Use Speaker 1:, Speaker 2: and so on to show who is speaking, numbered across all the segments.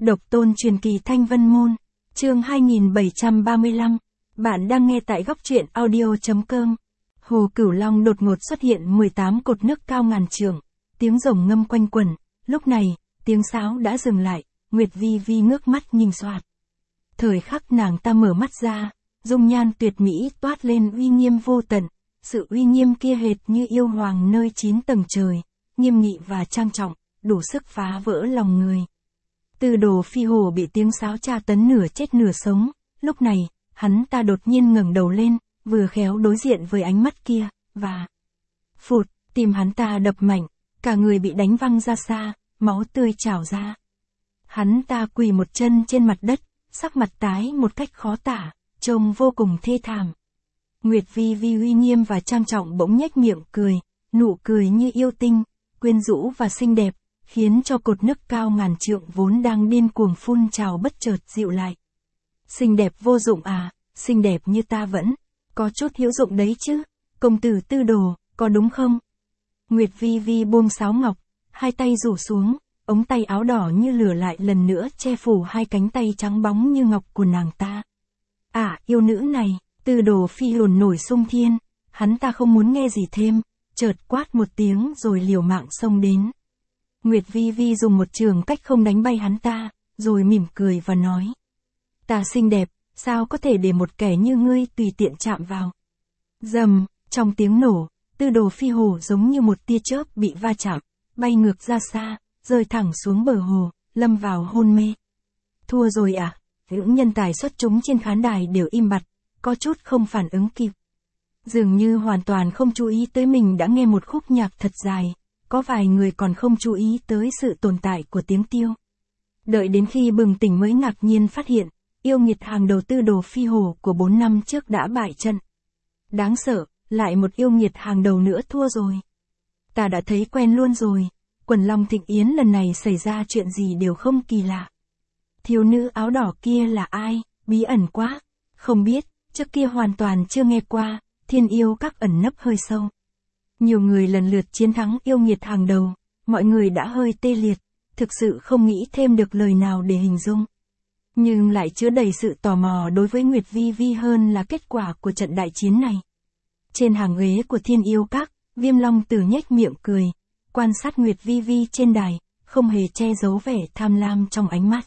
Speaker 1: Độc tôn truyền kỳ Thanh Vân Môn, chương 2735, bạn đang nghe tại góc truyện audio.com. Hồ Cửu Long đột ngột xuất hiện 18 cột nước cao ngàn trượng, tiếng rồng ngâm quanh quẩn, lúc này, tiếng sáo đã dừng lại, Nguyệt Vi Vi ngước mắt nhìn soạt. Thời khắc nàng ta mở mắt ra, dung nhan tuyệt mỹ toát lên uy nghiêm vô tận, sự uy nghiêm kia hệt như yêu hoàng nơi 9 tầng trời, nghiêm nghị và trang trọng, đủ sức phá vỡ lòng người. Tư Đồ Phi Hổ bị tiếng sáo tra tấn nửa chết nửa sống, lúc này, hắn ta đột nhiên ngẩng đầu lên, vừa khéo đối diện với ánh mắt kia, và phụt, tim hắn ta đập mạnh, cả người bị đánh văng ra xa, máu tươi trào ra. Hắn ta quỳ một chân trên mặt đất, sắc mặt tái một cách khó tả, trông vô cùng thê thảm. Nguyệt Vi Vi uy nghiêm và trang trọng bỗng nhếch miệng cười, nụ cười như yêu tinh, quyến rũ và xinh đẹp, khiến cho cột nước cao ngàn trượng vốn đang điên cuồng phun trào bất chợt dịu lại. Xinh đẹp vô dụng à, xinh đẹp như ta vẫn có chút hữu dụng đấy chứ, công tử Tư Đồ, có đúng không? Nguyệt Vi Vi buông sáo ngọc, hai tay rủ xuống, ống tay áo đỏ như lửa lại lần nữa che phủ hai cánh tay trắng bóng như ngọc của nàng ta. Yêu nữ này, Tư Đồ Phi hồn nổi xung thiên, hắn ta không muốn nghe gì thêm, chợt quát một tiếng rồi liều mạng xông đến. Nguyệt Vi Vi dùng một trường cách không đánh bay hắn ta, rồi mỉm cười và nói. Ta xinh đẹp, sao có thể để một kẻ như ngươi tùy tiện chạm vào. Rầm, trong tiếng nổ, Tư Đồ Phi Hổ giống như một tia chớp bị va chạm, bay ngược ra xa, rơi thẳng xuống bờ hồ, lâm vào hôn mê. Thua rồi à? Những nhân tài xuất chúng trên khán đài đều im bặt, có chút không phản ứng kịp. Dường như hoàn toàn không chú ý tới mình đã nghe một khúc nhạc thật dài, có vài người còn không chú ý tới sự tồn tại của tiếng tiêu. Đợi đến khi bừng tỉnh mới ngạc nhiên phát hiện, yêu nghiệt hàng đầu Tư Đồ Phi Hổ của 4 năm trước đã bại trận. Đáng sợ, lại một yêu nghiệt hàng đầu nữa thua rồi. Ta đã thấy quen luôn rồi, quần long thịnh yến lần này xảy ra chuyện gì đều không kỳ lạ. Thiếu nữ áo đỏ kia là ai, bí ẩn quá, không biết, trước kia hoàn toàn chưa nghe qua, Thiên Yêu Các ẩn nấp hơi sâu. Nhiều người lần lượt chiến thắng yêu nghiệt hàng đầu, mọi người đã hơi tê liệt, thực sự không nghĩ thêm được lời nào để hình dung. Nhưng lại chứa đầy sự tò mò đối với Nguyệt Vi Vi hơn là kết quả của trận đại chiến này. Trên hàng ghế của Thiên Yêu Các, Viêm Long Tử nhếch miệng cười, quan sát Nguyệt Vi Vi trên đài, không hề che giấu vẻ tham lam trong ánh mắt.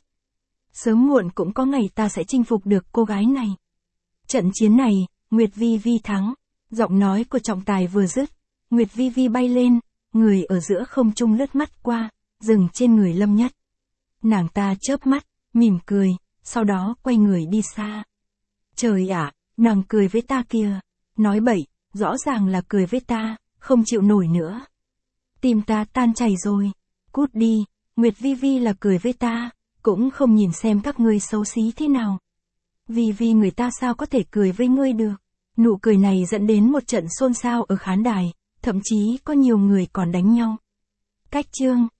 Speaker 1: Sớm muộn cũng có ngày ta sẽ chinh phục được cô gái này. Trận chiến này, Nguyệt Vi Vi thắng, giọng nói của trọng tài vừa dứt, Nguyệt Vi Vi bay lên, người ở giữa không trung lướt mắt qua, dừng trên người Lâm Nhất. Nàng ta chớp mắt, mỉm cười, sau đó quay người đi xa. Trời ạ, nàng cười với ta kìa, nói bậy, rõ ràng là cười với ta, không chịu nổi nữa. Tim ta tan chảy rồi, cút đi, Nguyệt Vi Vi là cười với ta, cũng không nhìn xem các ngươi xấu xí thế nào. Vi người ta sao có thể cười với ngươi được. Nụ cười này dẫn đến một trận xôn xao ở khán đài, thậm chí có nhiều người còn đánh nhau. Cách chương